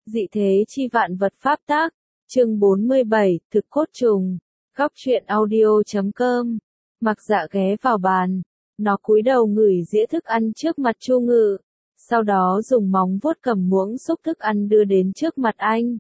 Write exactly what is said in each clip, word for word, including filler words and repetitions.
Dị thế chi vạn vật pháp tác, chương bốn mươi bảy, thực cốt trùng, góc truyện audio chấm com. Mặc Dạ ghé vào bàn, nó cúi đầu ngửi dĩa thức ăn trước mặt Chu Ngự, sau đó dùng móng vuốt cầm muỗng xúc thức ăn đưa đến trước mặt anh.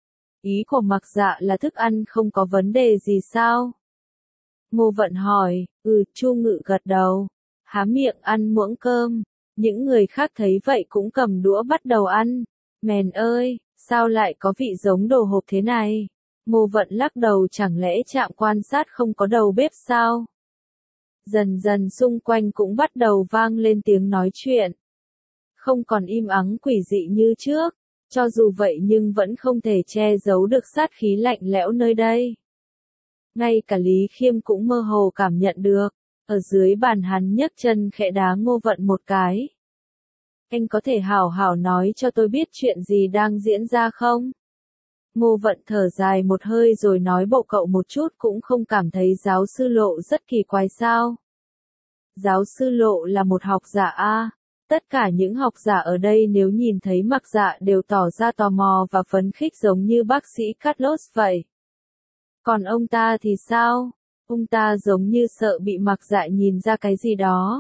Ý của Mặc Dạ là thức ăn không có vấn đề gì sao? Ngô Vận hỏi, ừ, Chu Ngự gật đầu, há miệng ăn muỗng cơm. Những người khác thấy vậy cũng cầm đũa bắt đầu ăn. Mèn ơi, sao lại có vị giống đồ hộp thế này? Ngô Vận lắc đầu, chẳng lẽ trạm quan sát không có đầu bếp sao? Dần dần xung quanh cũng bắt đầu vang lên tiếng nói chuyện. Không còn im ắng quỷ dị như trước, cho dù vậy nhưng vẫn không thể che giấu được sát khí lạnh lẽo nơi đây. Ngay cả Lý Khiêm cũng mơ hồ cảm nhận được, ở dưới bàn hắn nhấc chân khẽ đá Ngô Vận một cái. Anh có thể hảo hảo nói cho tôi biết chuyện gì đang diễn ra không? Ngô Vận thở dài một hơi rồi nói, bộ cậu một chút cũng không cảm thấy giáo sư Lộ rất kỳ quái sao? Giáo sư Lộ là một học giả a. Tất cả những học giả ở đây nếu nhìn thấy Mặc Dạ đều tỏ ra tò mò và phấn khích giống như bác sĩ Carlos vậy. Còn ông ta thì sao? Ông ta giống như sợ bị Mặc Dạ nhìn ra cái gì đó.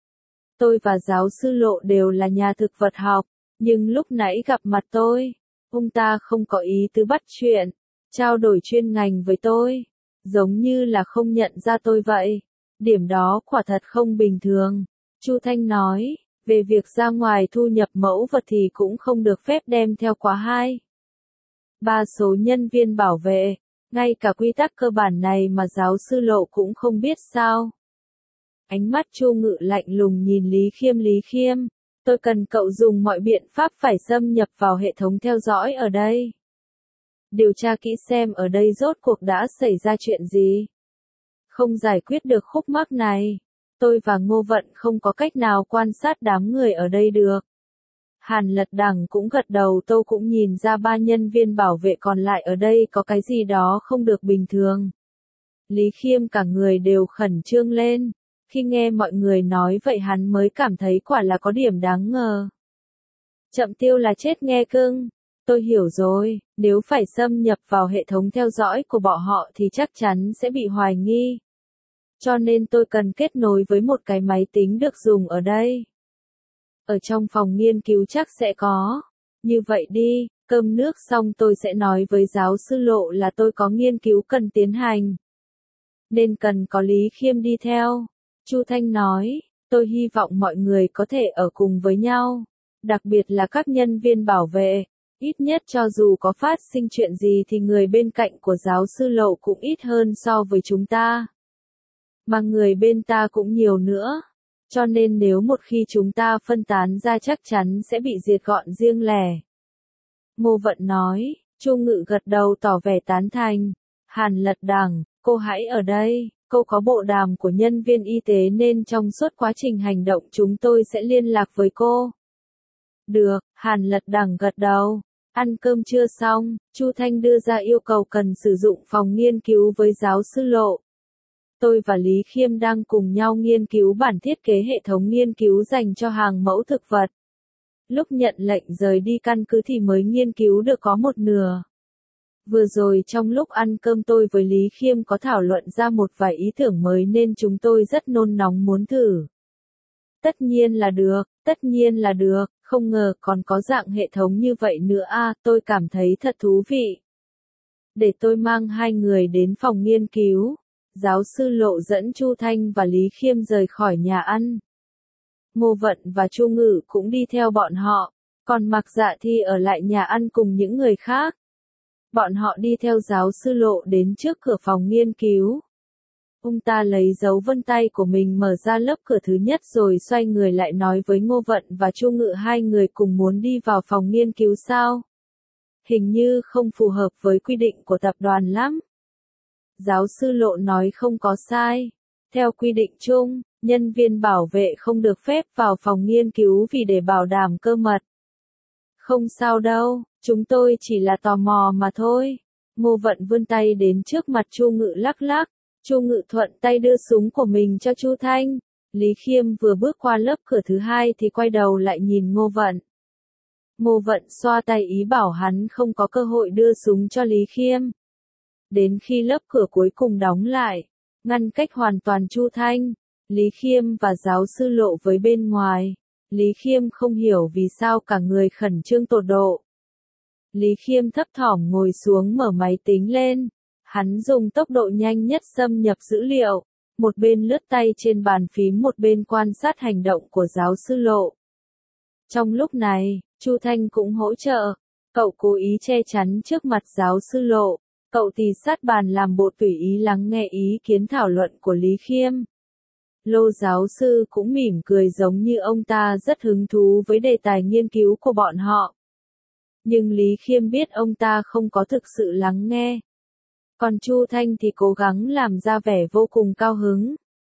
Tôi và giáo sư Lộ đều là nhà thực vật học, nhưng lúc nãy gặp mặt tôi, ông ta không có ý tứ bắt chuyện, trao đổi chuyên ngành với tôi, giống như là không nhận ra tôi vậy. Điểm đó quả thật không bình thường. Chu Thanh nói, về việc ra ngoài thu nhập mẫu vật thì cũng không được phép đem theo quá hai. Ba số nhân viên bảo vệ, ngay cả quy tắc cơ bản này mà giáo sư Lộ cũng không biết sao? Ánh mắt Chu Ngự lạnh lùng nhìn Lý Khiêm. Lý Khiêm, tôi cần cậu dùng mọi biện pháp phải xâm nhập vào hệ thống theo dõi ở đây. Điều tra kỹ xem ở đây rốt cuộc đã xảy ra chuyện gì. Không giải quyết được khúc mắc này, tôi và Ngô Vận không có cách nào quan sát đám người ở đây được. Hàn Lật Đằng cũng gật đầu, tôi cũng nhìn ra ba nhân viên bảo vệ còn lại ở đây có cái gì đó không được bình thường. Lý Khiêm cả người đều khẩn trương lên. Khi nghe mọi người nói vậy hắn mới cảm thấy quả là có điểm đáng ngờ. Chậm tiêu là chết nghe cưng. Tôi hiểu rồi, nếu phải xâm nhập vào hệ thống theo dõi của bọn họ thì chắc chắn sẽ bị hoài nghi. Cho nên tôi cần kết nối với một cái máy tính được dùng ở đây. Ở trong phòng nghiên cứu chắc sẽ có. Như vậy đi, cơm nước xong tôi sẽ nói với giáo sư Lộ là tôi có nghiên cứu cần tiến hành. Nên cần có Lý Khiêm đi theo. Chu Thanh nói, tôi hy vọng mọi người có thể ở cùng với nhau, đặc biệt là các nhân viên bảo vệ, ít nhất cho dù có phát sinh chuyện gì thì người bên cạnh của giáo sư Lộ cũng ít hơn so với chúng ta. Mà người bên ta cũng nhiều nữa, cho nên nếu một khi chúng ta phân tán ra chắc chắn sẽ bị diệt gọn riêng lẻ. Ngô Vận nói, Chu Ngự gật đầu tỏ vẻ tán thành. Hàn Lật Đằng, cô hãy ở đây. Cô có bộ đàm của nhân viên y tế nên trong suốt quá trình hành động chúng tôi sẽ liên lạc với cô. Được, Hàn Lật Đằng gật đầu. Ăn cơm trưa xong, Chu Thanh đưa ra yêu cầu cần sử dụng phòng nghiên cứu với giáo sư Lộ. Tôi và Lý Khiêm đang cùng nhau nghiên cứu bản thiết kế hệ thống nghiên cứu dành cho hàng mẫu thực vật. Lúc nhận lệnh rời đi căn cứ thì mới nghiên cứu được có một nửa. Vừa rồi trong lúc ăn cơm tôi với Lý Khiêm có thảo luận ra một vài ý tưởng mới nên chúng tôi rất nôn nóng muốn thử. Tất nhiên là được, tất nhiên là được, không ngờ còn có dạng hệ thống như vậy nữa a, tôi cảm thấy thật thú vị. Để tôi mang hai người đến phòng nghiên cứu. Giáo sư Lộ dẫn Chu Thanh và Lý Khiêm rời khỏi nhà ăn. Ngô Vận và Chu Ngự cũng đi theo bọn họ, còn Mặc Dạ thì ở lại nhà ăn cùng những người khác. Bọn họ đi theo giáo sư Lộ đến trước cửa phòng nghiên cứu. Ông ta lấy dấu vân tay của mình mở ra lớp cửa thứ nhất rồi xoay người lại nói với Ngô Vận và Chu Ngự, hai người cùng muốn đi vào phòng nghiên cứu sao? Hình như không phù hợp với quy định của tập đoàn lắm. Giáo sư Lộ nói không có sai. Theo quy định chung, nhân viên bảo vệ không được phép vào phòng nghiên cứu vì để bảo đảm cơ mật. Không sao đâu, chúng tôi chỉ là tò mò mà thôi. Ngô Vận vươn tay đến trước mặt Chu Ngự lắc lắc. Chu Ngự thuận tay đưa súng của mình cho Chu Thanh. Lý Khiêm vừa bước qua lớp cửa thứ hai thì quay đầu lại nhìn Ngô Vận. Ngô Vận xoa tay ý bảo hắn không có cơ hội đưa súng cho Lý Khiêm. Đến khi lớp cửa cuối cùng đóng lại, ngăn cách hoàn toàn Chu Thanh, Lý Khiêm và giáo sư Lộ với bên ngoài, Lý Khiêm không hiểu vì sao cả người khẩn trương tột độ. Lý Khiêm thấp thỏm ngồi xuống mở máy tính lên, hắn dùng tốc độ nhanh nhất xâm nhập dữ liệu, một bên lướt tay trên bàn phím một bên quan sát hành động của giáo sư Lộ. Trong lúc này, Chu Thanh cũng hỗ trợ, cậu cố ý che chắn trước mặt giáo sư Lộ, cậu thì sát bàn làm bộ tùy ý lắng nghe ý kiến thảo luận của Lý Khiêm. Lô giáo sư cũng mỉm cười giống như ông ta rất hứng thú với đề tài nghiên cứu của bọn họ. Nhưng Lý Khiêm biết ông ta không có thực sự lắng nghe. Còn Chu Thanh thì cố gắng làm ra vẻ vô cùng cao hứng.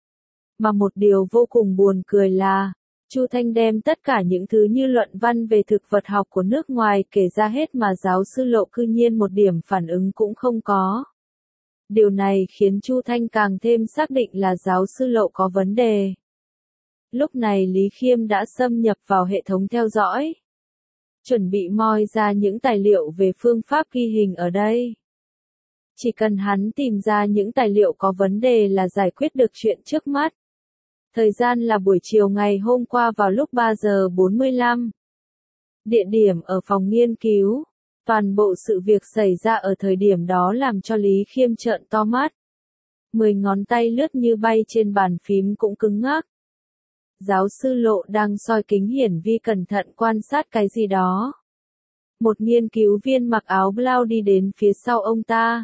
Mà một điều vô cùng buồn cười là, Chu Thanh đem tất cả những thứ như luận văn về thực vật học của nước ngoài kể ra hết mà giáo sư Lộ cư nhiên một điểm phản ứng cũng không có. Điều này khiến Chu Thanh càng thêm xác định là giáo sư Lộ có vấn đề. Lúc này Lý Khiêm đã xâm nhập vào hệ thống theo dõi, chuẩn bị moi ra những tài liệu về phương pháp ghi hình ở đây. Chỉ cần hắn tìm ra những tài liệu có vấn đề là giải quyết được chuyện trước mắt. Thời gian là buổi chiều ngày hôm qua vào lúc ba giờ bốn mươi lăm. Địa điểm ở phòng nghiên cứu. Toàn bộ sự việc xảy ra ở thời điểm đó làm cho Lý Khiêm trợn to mắt. Mười ngón tay lướt như bay trên bàn phím cũng cứng ngắc. Giáo sư Lộ đang soi kính hiển vi cẩn thận quan sát cái gì đó. Một nghiên cứu viên mặc áo blau đi đến phía sau ông ta.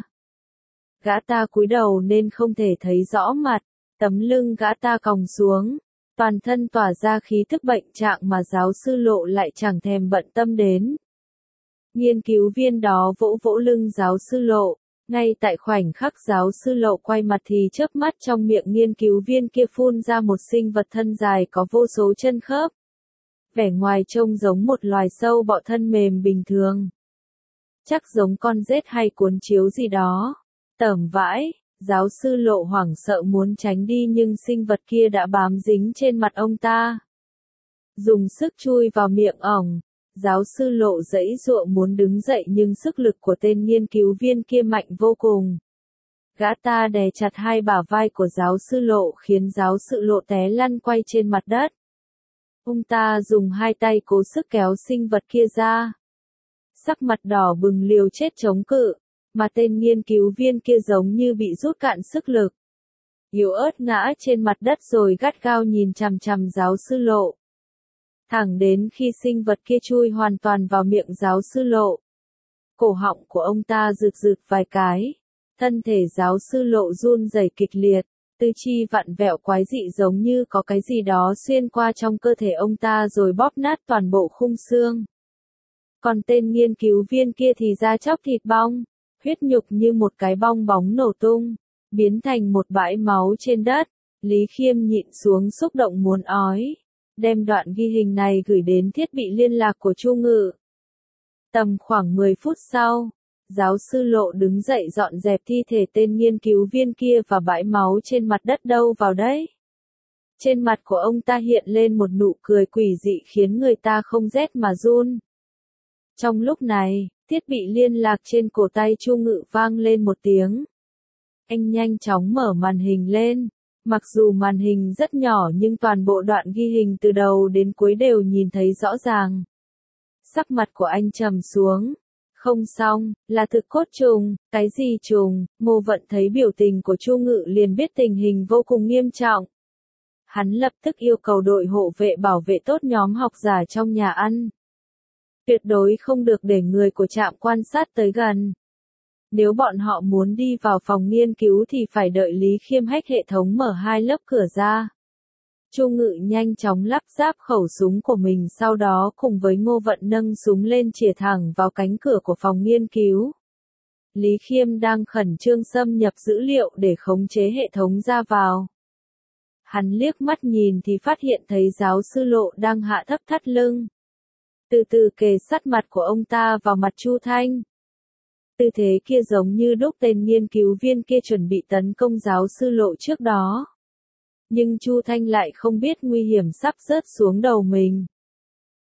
Gã ta cúi đầu nên không thể thấy rõ mặt, tấm lưng gã ta còng xuống, toàn thân tỏa ra khí thức bệnh trạng mà giáo sư Lộ lại chẳng thèm bận tâm đến. Nghiên cứu viên đó vỗ vỗ lưng giáo sư Lộ, ngay tại khoảnh khắc giáo sư Lộ quay mặt thì chớp mắt trong miệng nghiên cứu viên kia phun ra một sinh vật thân dài có vô số chân khớp. Vẻ ngoài trông giống một loài sâu bọ thân mềm bình thường. Chắc giống con rết hay cuốn chiếu gì đó. Tởm vãi, giáo sư Lộ hoảng sợ muốn tránh đi nhưng sinh vật kia đã bám dính trên mặt ông ta. Dùng sức chui vào miệng ổng, giáo sư Lộ giãy giụa muốn đứng dậy nhưng sức lực của tên nghiên cứu viên kia mạnh vô cùng. Gã ta đè chặt hai bả vai của giáo sư Lộ khiến giáo sư Lộ té lăn quay trên mặt đất. Ông ta dùng hai tay cố sức kéo sinh vật kia ra. Sắc mặt đỏ bừng liều chết chống cự, mà tên nghiên cứu viên kia giống như bị rút cạn sức lực. Yếu ớt ngã trên mặt đất rồi gắt gao nhìn chằm chằm giáo sư Lộ. Thẳng đến khi sinh vật kia chui hoàn toàn vào miệng giáo sư Lộ. Cổ họng của ông ta rực rực vài cái. Thân thể giáo sư Lộ run rẩy kịch liệt, tư chi vặn vẹo quái dị giống như có cái gì đó xuyên qua trong cơ thể ông ta rồi bóp nát toàn bộ khung xương. Còn tên nghiên cứu viên kia thì da chóc thịt bong, huyết nhục như một cái bong bóng nổ tung, biến thành một bãi máu trên đất. Lý Khiêm nhịn xuống xúc động muốn ói, đem đoạn ghi hình này gửi đến thiết bị liên lạc của Chu Ngự. Tầm khoảng mười phút sau, giáo sư Lộ đứng dậy dọn dẹp thi thể tên nghiên cứu viên kia và bãi máu trên mặt đất đâu vào đấy. Trên mặt của ông ta hiện lên một nụ cười quỷ dị khiến người ta không rét mà run. Trong lúc này, thiết bị liên lạc trên cổ tay Chu Ngự vang lên một tiếng. Anh nhanh chóng mở màn hình lên. Mặc dù màn hình rất nhỏ nhưng toàn bộ đoạn ghi hình từ đầu đến cuối đều nhìn thấy rõ ràng. Sắc mặt của anh trầm xuống. Không xong, là thực cốt trùng, cái gì trùng? Ngô Vận thấy biểu tình của Chu Ngự liền biết tình hình vô cùng nghiêm trọng. Hắn lập tức yêu cầu đội hộ vệ bảo vệ tốt nhóm học giả trong nhà ăn. Tuyệt đối không được để người của trạm quan sát tới gần. Nếu bọn họ muốn đi vào phòng nghiên cứu thì phải đợi Lý Khiêm hack hệ thống mở hai lớp cửa ra. Chu Ngự nhanh chóng lắp ráp khẩu súng của mình sau đó cùng với Ngô Vận nâng súng lên chĩa thẳng vào cánh cửa của phòng nghiên cứu. Lý Khiêm đang khẩn trương xâm nhập dữ liệu để khống chế hệ thống ra vào. Hắn liếc mắt nhìn thì phát hiện thấy giáo sư Lộ đang hạ thấp thắt lưng. Từ từ kề sát mặt của ông ta vào mặt Chu Thanh. Tư thế kia giống như đúc tên nghiên cứu viên kia chuẩn bị tấn công giáo sư Lộ trước đó. Nhưng Chu Thanh lại không biết nguy hiểm sắp rớt xuống đầu mình.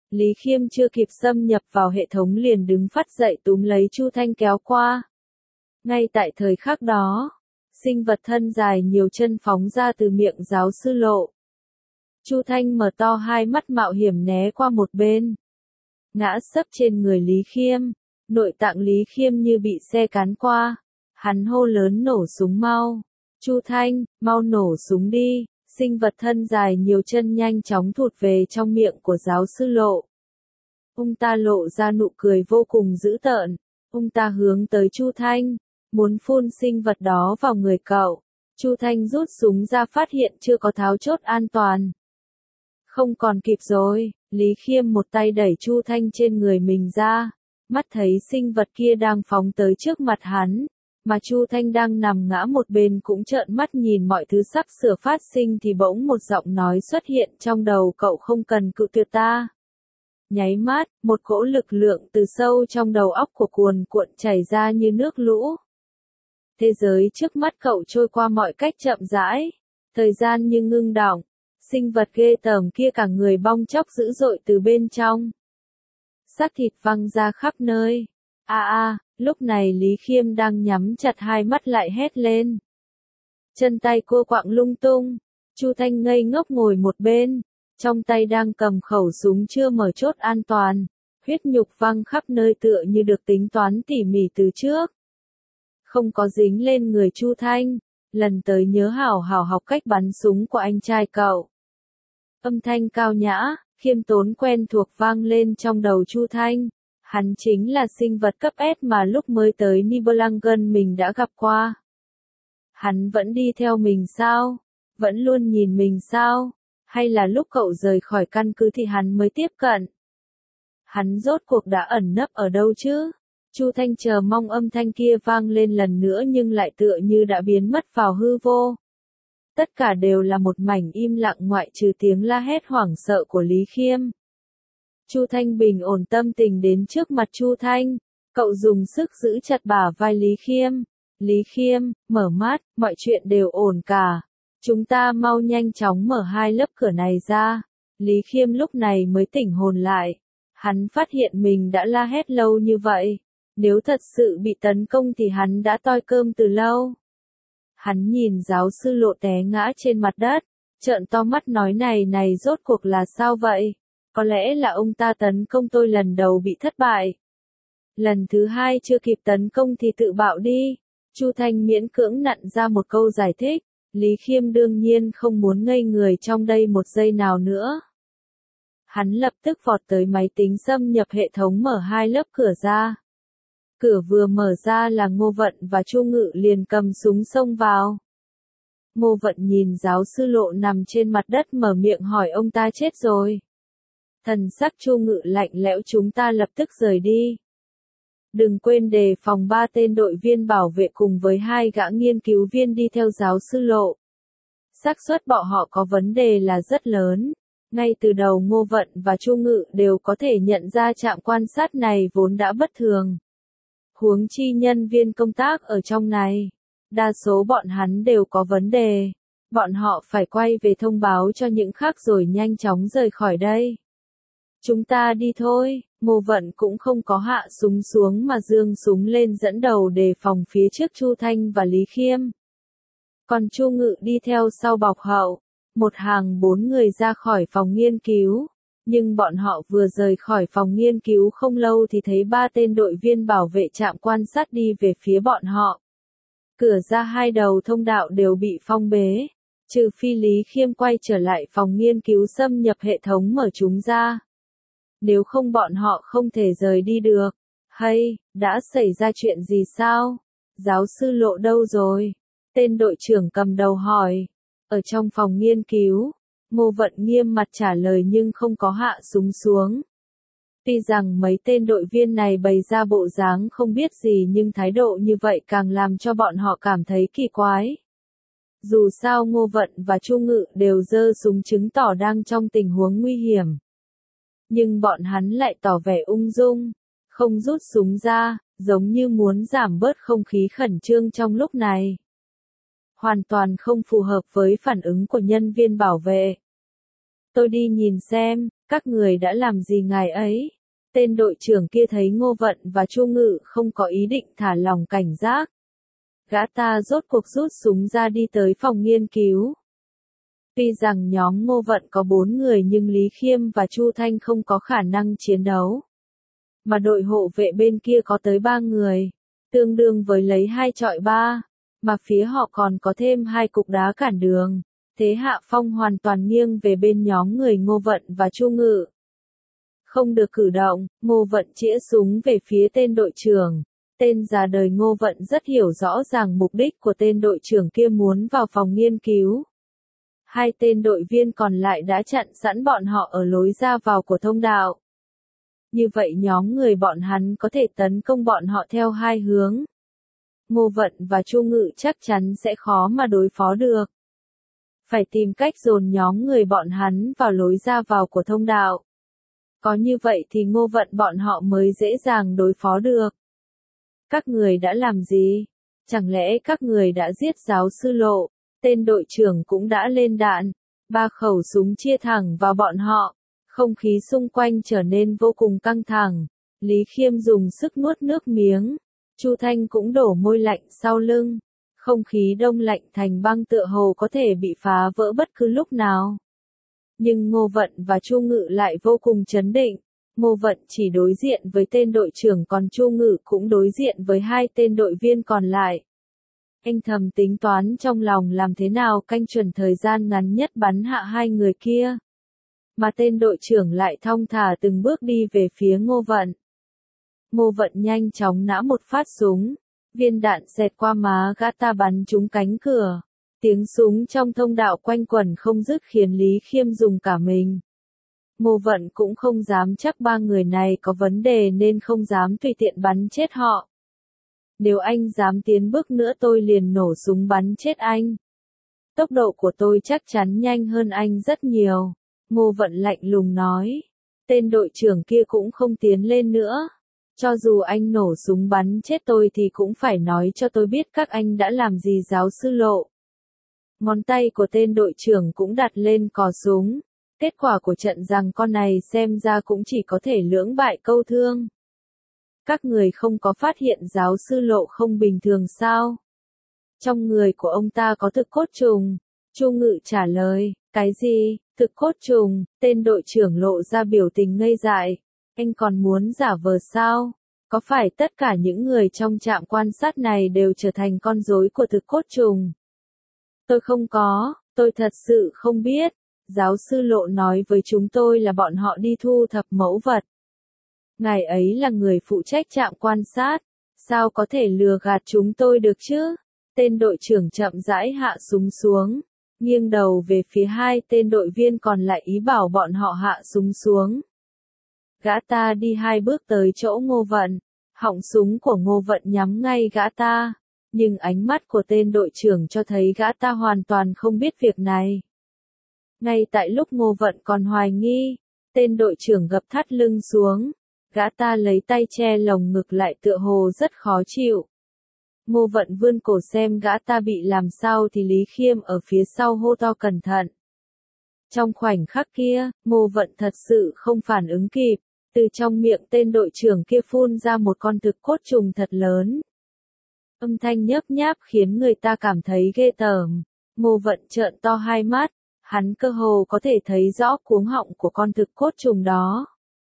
Lý Khiêm chưa kịp xâm nhập vào hệ thống liền đứng phắt dậy túm lấy Chu Thanh kéo qua. Ngay tại thời khắc đó, sinh vật thân dài nhiều chân phóng ra từ miệng giáo sư Lộ. Chu Thanh mở to hai mắt mạo hiểm né qua một bên. Ngã sấp trên người Lý Khiêm, nội tạng Lý Khiêm như bị xe cán qua. Hắn hô lớn nổ súng mau. Chu Thanh, mau nổ súng đi. Sinh vật thân dài nhiều chân nhanh chóng thụt về trong miệng của giáo sư Lộ. Ông ta lộ ra nụ cười vô cùng dữ tợn. Ông ta hướng tới Chu Thanh, muốn phun sinh vật đó vào người cậu. Chu Thanh rút súng ra phát hiện chưa có tháo chốt an toàn. Không còn kịp rồi, Lý Khiêm một tay đẩy Chu Thanh trên người mình ra. Mắt thấy sinh vật kia đang phóng tới trước mặt hắn. Mà Chu Thanh đang nằm ngã một bên cũng trợn mắt nhìn mọi thứ sắp sửa phát sinh thì bỗng một giọng nói xuất hiện trong đầu cậu không cần cự tuyệt ta. Nháy mắt, một cỗ lực lượng từ sâu trong đầu óc của cuồn cuộn chảy ra như nước lũ. Thế giới trước mắt cậu trôi qua mọi cách chậm rãi, thời gian như ngưng đọng, sinh vật ghê tởm kia cả người bong chóc dữ dội từ bên trong. Xác thịt văng ra khắp nơi. A a, lúc này Lý Khiêm đang nhắm chặt hai mắt lại hét lên. Chân tay cô quạng lung tung, Chu Thanh ngây ngốc ngồi một bên, trong tay đang cầm khẩu súng chưa mở chốt an toàn, huyết nhục văng khắp nơi tựa như được tính toán tỉ mỉ từ trước. Không có dính lên người Chu Thanh, lần tới nhớ hảo hảo học cách bắn súng của anh trai cậu. Âm thanh cao nhã, khiêm tốn quen thuộc vang lên trong đầu Chu Thanh. Hắn chính là sinh vật cấp S mà lúc mới tới Nibelungen mình đã gặp qua. Hắn vẫn đi theo mình sao? Vẫn luôn nhìn mình sao? Hay là lúc cậu rời khỏi căn cứ thì hắn mới tiếp cận? Hắn rốt cuộc đã ẩn nấp ở đâu chứ? Chu Thanh chờ mong âm thanh kia vang lên lần nữa nhưng lại tựa như đã biến mất vào hư vô. Tất cả đều là một mảnh im lặng ngoại trừ tiếng la hét hoảng sợ của Lý Khiêm. Chu Thanh bình ổn tâm tình đến trước mặt Chu Thanh, cậu dùng sức giữ chặt bả vai Lý Khiêm. Lý Khiêm, mở mắt, mọi chuyện đều ổn cả. Chúng ta mau nhanh chóng mở hai lớp cửa này ra. Lý Khiêm lúc này mới tỉnh hồn lại. Hắn phát hiện mình đã la hét lâu như vậy. Nếu thật sự bị tấn công thì hắn đã toi cơm từ lâu. Hắn nhìn giáo sư Lộ té ngã trên mặt đất, trợn to mắt nói này này rốt cuộc là sao vậy? Có lẽ là ông ta tấn công tôi lần đầu bị thất bại. Lần thứ hai chưa kịp tấn công thì tự bạo đi. Chu Thanh miễn cưỡng nặn ra một câu giải thích. Lý Khiêm đương nhiên không muốn ngây người trong đây một giây nào nữa. Hắn lập tức vọt tới máy tính xâm nhập hệ thống mở hai lớp cửa ra. Cửa vừa mở ra là Ngô Vận và Chu Ngự liền cầm súng xông vào. Ngô Vận nhìn giáo sư Lộ nằm trên mặt đất mở miệng hỏi ông ta chết rồi. Thần sắc Chu Ngự lạnh lẽo chúng ta lập tức rời đi. Đừng quên đề phòng ba tên đội viên bảo vệ cùng với hai gã nghiên cứu viên đi theo giáo sư Lộ. Xác suất bọn họ có vấn đề là rất lớn. Ngay từ đầu Ngô Vận và Chu Ngự đều có thể nhận ra trạm quan sát này vốn đã bất thường. Huống chi nhân viên công tác ở trong này. Đa số bọn hắn đều có vấn đề. Bọn họ phải quay về thông báo cho những khác rồi nhanh chóng rời khỏi đây. Chúng ta đi thôi, Ngô Vận cũng không có hạ súng xuống mà giương súng lên dẫn đầu đề phòng phía trước Chu Thanh và Lý Khiêm. Còn Chu Ngự đi theo sau bọc hậu, một hàng bốn người ra khỏi phòng nghiên cứu. Nhưng bọn họ vừa rời khỏi phòng nghiên cứu không lâu thì thấy ba tên đội viên bảo vệ trạm quan sát đi về phía bọn họ. Cửa ra hai đầu thông đạo đều bị phong bế, trừ phi Lý Khiêm quay trở lại phòng nghiên cứu xâm nhập hệ thống mở chúng ra. Nếu không bọn họ không thể rời đi được. Hay, đã xảy ra chuyện gì sao? Giáo sư Lộ đâu rồi? Tên đội trưởng cầm đầu hỏi. Ở trong phòng nghiên cứu, Ngô Vận nghiêm mặt trả lời nhưng không có hạ súng xuống. Tuy rằng mấy tên đội viên này bày ra bộ dáng không biết gì nhưng thái độ như vậy càng làm cho bọn họ cảm thấy kỳ quái. Dù sao Ngô Vận và Chu Ngự đều giơ súng chứng tỏ đang trong tình huống nguy hiểm. Nhưng bọn hắn lại tỏ vẻ ung dung, không rút súng ra, giống như muốn giảm bớt không khí khẩn trương trong lúc này. Hoàn toàn không phù hợp với phản ứng của nhân viên bảo vệ. Tôi đi nhìn xem, Các người đã làm gì ngài ấy? Tên đội trưởng kia thấy Ngô Vận và Chu Ngự không có ý định thả lòng cảnh giác. Gã ta rốt cuộc rút súng ra đi tới phòng nghiên cứu. Tuy rằng nhóm Ngô Vận có bốn người nhưng Lý Khiêm và Chu Thanh không có khả năng chiến đấu. Mà đội hộ vệ bên kia có tới ba người, tương đương với lấy hai chọi ba, mà phía họ còn có thêm hai cục đá cản đường. Thế hạ phong hoàn toàn nghiêng về bên nhóm người Ngô Vận và Chu Ngự. Không được cử động, Ngô Vận chĩa súng về phía tên đội trưởng. Tên già đời Ngô Vận rất hiểu rõ ràng mục đích của tên đội trưởng kia muốn vào phòng nghiên cứu. Hai tên đội viên còn lại đã chặn sẵn bọn họ ở lối ra vào của thông đạo. Như vậy nhóm người bọn hắn có thể tấn công bọn họ theo hai hướng. Ngô Vận và Chu Ngự chắc chắn sẽ khó mà đối phó được. Phải tìm cách dồn nhóm người bọn hắn vào lối ra vào của thông đạo. Có như vậy thì Ngô Vận bọn họ mới dễ dàng đối phó được. Các người đã làm gì? Chẳng lẽ các người đã giết giáo sư Lộ? Tên đội trưởng cũng đã lên đạn. Ba khẩu súng chia thẳng vào bọn họ. Không khí xung quanh trở nên vô cùng căng thẳng. Lý Khiêm dùng sức nuốt nước miếng. Chu Thanh cũng đổ môi lạnh sau lưng. Không khí đông lạnh thành băng tựa hồ có thể bị phá vỡ bất cứ lúc nào. Nhưng Ngô Vận và Chu Ngự lại vô cùng trấn định. Ngô Vận chỉ đối diện với tên đội trưởng còn Chu Ngự cũng đối diện với hai tên đội viên còn lại. Anh thầm tính toán trong lòng làm thế nào canh chuẩn thời gian ngắn nhất bắn hạ hai người kia. Mà tên đội trưởng lại thong thả từng bước đi về phía Ngô Vận. Ngô Vận nhanh chóng nã một phát súng. Viên đạn xẹt qua má gã ta bắn trúng cánh cửa. Tiếng súng trong thông đạo quanh quẩn không dứt khiến Lý Khiêm dùng cả mình. Ngô Vận cũng không dám chắc ba người này có vấn đề nên không dám tùy tiện bắn chết họ. Nếu anh dám tiến bước nữa tôi liền nổ súng bắn chết anh. Tốc độ của tôi chắc chắn nhanh hơn anh rất nhiều. Ngô Vận lạnh lùng nói. Tên đội trưởng kia cũng không tiến lên nữa. Cho dù anh nổ súng bắn chết tôi thì cũng phải nói cho tôi biết các anh đã làm gì giáo sư Lộ. Ngón tay của tên đội trưởng cũng đặt lên cò súng. Kết quả của trận giằng co này xem ra cũng chỉ có thể lưỡng bại câu thương. Các người không có phát hiện giáo sư Lộ không bình thường sao? Trong người của ông ta có thực cốt trùng. Chu Ngự trả lời, cái gì, thực cốt trùng? Tên đội trưởng lộ ra biểu tình ngây dại. Anh còn muốn giả vờ sao? Có phải tất cả những người trong trạm quan sát này đều trở thành con rối của thực cốt trùng? Tôi không có, tôi thật sự không biết. Giáo sư Lộ nói với chúng tôi là bọn họ đi thu thập mẫu vật. Ngài ấy là người phụ trách trạm quan sát. Sao có thể lừa gạt chúng tôi được chứ? Tên đội trưởng chậm rãi hạ súng xuống. Nghiêng đầu về phía hai tên đội viên còn lại ý bảo bọn họ hạ súng xuống. Gã ta đi hai bước tới chỗ Ngô Vận. Họng súng của Ngô Vận nhắm ngay gã ta. Nhưng ánh mắt của tên đội trưởng cho thấy gã ta hoàn toàn không biết việc này. Ngay tại lúc Ngô Vận còn hoài nghi, tên đội trưởng gập thắt lưng xuống. Gã ta lấy tay che lồng ngực lại tựa hồ rất khó chịu. Ngô Vận vươn cổ xem gã ta bị làm sao thì Lý Khiêm ở phía sau hô to cẩn thận. Trong khoảnh khắc kia, Ngô Vận thật sự không phản ứng kịp. Từ trong miệng tên đội trưởng kia phun ra một con thực cốt trùng thật lớn. Âm thanh nhấp nháp khiến người ta cảm thấy ghê tởm. Ngô Vận trợn to hai mắt, hắn cơ hồ có thể thấy rõ cuống họng của con thực cốt trùng đó.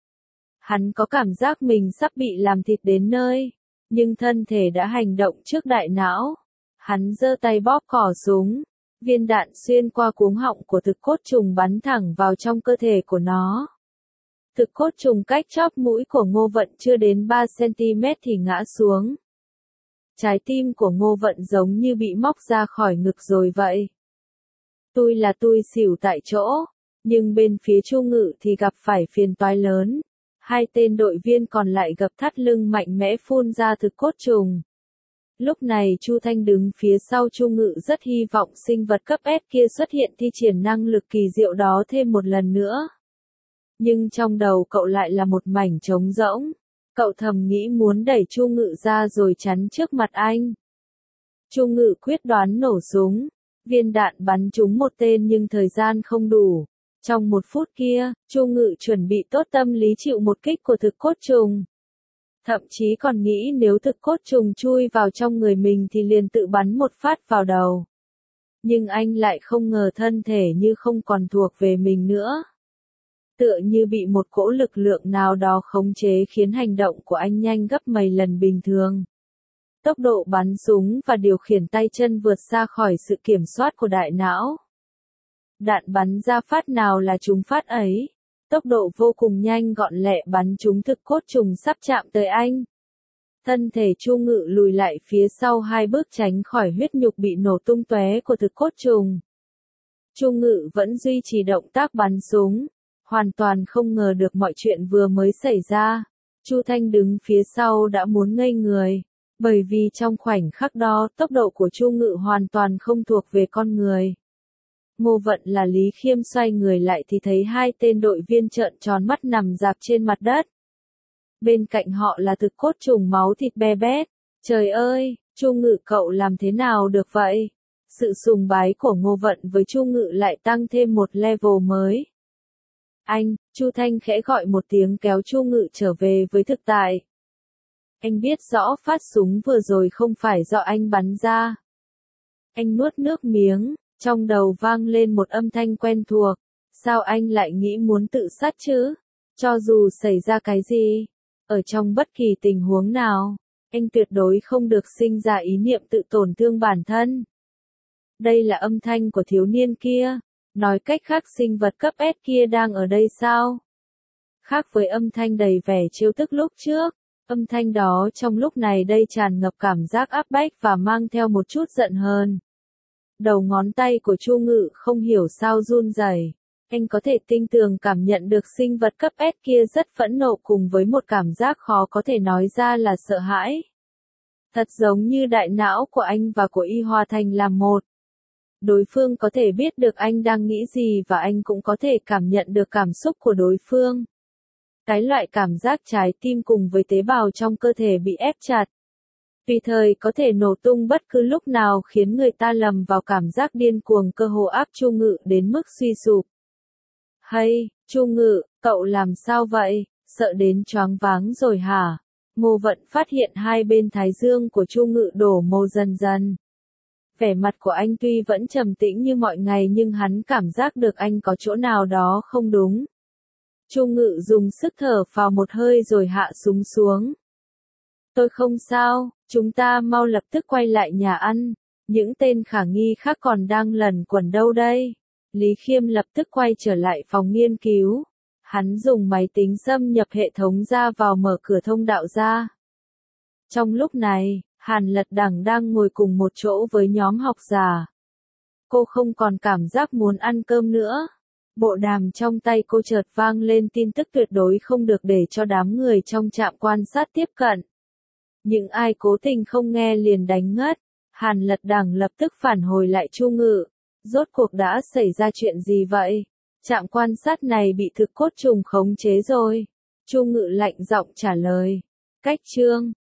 Hắn có cảm giác mình sắp bị làm thịt đến nơi, nhưng thân thể đã hành động trước đại não. Hắn giơ tay bóp cò súng, viên đạn xuyên qua cuống họng của thực cốt trùng bắn thẳng vào trong cơ thể của nó. Thực cốt trùng cách chóp mũi của Ngô Vận chưa đến ba xăng-ti-mét thì ngã xuống. Trái tim của Ngô Vận giống như bị móc ra khỏi ngực rồi vậy. Tôi là tôi xỉu tại chỗ, nhưng bên phía Chu Ngự thì gặp phải phiền toái lớn. Hai tên đội viên còn lại gập thắt lưng mạnh mẽ phun ra thực cốt trùng. Lúc này Chu Thanh đứng phía sau Chu Ngự rất hy vọng sinh vật cấp S kia xuất hiện thi triển năng lực kỳ diệu đó thêm một lần nữa. Nhưng trong đầu cậu lại là một mảnh trống rỗng. Cậu thầm nghĩ muốn đẩy Chu Ngự ra rồi chắn trước mặt anh. Chu Ngự quyết đoán nổ súng. Viên đạn bắn trúng một tên nhưng thời gian không đủ. Trong một phút kia, Chu Ngự chuẩn bị tốt tâm lý chịu một kích của thực cốt trùng. Thậm chí còn nghĩ nếu thực cốt trùng chui vào trong người mình thì liền tự bắn một phát vào đầu. Nhưng anh lại không ngờ thân thể như không còn thuộc về mình nữa. Tựa như bị một cỗ lực lượng nào đó khống chế khiến hành động của anh nhanh gấp mấy lần bình thường. Tốc độ bắn súng và điều khiển tay chân vượt xa khỏi sự kiểm soát của đại não. Đạn bắn ra phát nào là trúng phát ấy. Tốc độ vô cùng nhanh gọn lẹ bắn trúng thực cốt trùng sắp chạm tới anh. Thân thể Chu Ngự lùi lại phía sau hai bước tránh khỏi huyết nhục bị nổ tung tóe của thực cốt trùng. Chu Ngự vẫn duy trì động tác bắn súng, hoàn toàn không ngờ được mọi chuyện vừa mới xảy ra. Chu Thanh đứng phía sau đã muốn ngây người, bởi vì trong khoảnh khắc đó tốc độ của Chu Ngự hoàn toàn không thuộc về con người. Ngô Vận là Lý Khiêm xoay người lại thì thấy hai tên đội viên trợn tròn mắt nằm rạp trên mặt đất. Bên cạnh họ là thực cốt trùng máu thịt be bét. Trời ơi, Chu Ngự cậu làm thế nào được vậy? Sự sùng bái của Ngô Vận với Chu Ngự lại tăng thêm một level mới. Anh, Chu Thanh khẽ gọi một tiếng kéo Chu Ngự trở về với thực tại. Anh biết rõ phát súng vừa rồi không phải do anh bắn ra. Anh nuốt nước miếng, trong đầu vang lên một âm thanh quen thuộc. Sao anh lại nghĩ muốn tự sát chứ? Cho dù xảy ra cái gì, ở trong bất kỳ tình huống nào, anh tuyệt đối không được sinh ra ý niệm tự tổn thương bản thân. Đây là âm thanh của thiếu niên kia. Nói cách khác sinh vật cấp S kia đang ở đây sao? Khác với âm thanh đầy vẻ trêu tức lúc trước, âm thanh đó trong lúc này đây tràn ngập cảm giác áp bách và mang theo một chút giận hờn. Đầu ngón tay của Chu Ngự không hiểu sao run rẩy. Anh có thể tinh tường cảm nhận được sinh vật cấp S kia rất phẫn nộ cùng với một cảm giác khó có thể nói ra là sợ hãi. Thật giống như đại não của anh và của Y Hoa Thành là một. Đối phương có thể biết được anh đang nghĩ gì và anh cũng có thể cảm nhận được cảm xúc của đối phương. Cái loại cảm giác trái tim cùng với tế bào trong cơ thể bị ép chặt. Tùy thời có thể nổ tung bất cứ lúc nào khiến người ta lầm vào cảm giác điên cuồng cơ hồ áp Chu Ngự đến mức suy sụp. Hay, Chu Ngự, cậu làm sao vậy? Sợ đến choáng váng rồi hả? Ngô Vận phát hiện hai bên thái dương của Chu Ngự đổ mồ dần dần. Vẻ mặt của anh tuy vẫn trầm tĩnh như mọi ngày nhưng hắn cảm giác được anh có chỗ nào đó không đúng. Chu Ngự dùng sức thở vào một hơi rồi hạ súng xuống. Tôi không sao, chúng ta mau lập tức quay lại nhà ăn. Những tên khả nghi khác còn đang lẩn quẩn đâu đây? Lý Khiêm lập tức quay trở lại phòng nghiên cứu. Hắn dùng máy tính xâm nhập hệ thống ra vào mở cửa thông đạo ra. Trong lúc này, Hàn Lật Đằng đang ngồi cùng một chỗ với nhóm học giả. Cô không còn cảm giác muốn ăn cơm nữa. Bộ đàm trong tay cô chợt vang lên tin tức tuyệt đối không được để cho đám người trong trạm quan sát tiếp cận. Những ai cố tình không nghe liền đánh ngất. Hàn Lật Đằng lập tức phản hồi lại Chu Ngự. Rốt cuộc đã xảy ra chuyện gì vậy? Trạm quan sát này bị thực cốt trùng khống chế rồi. Chu Ngự lạnh giọng trả lời. Cách chương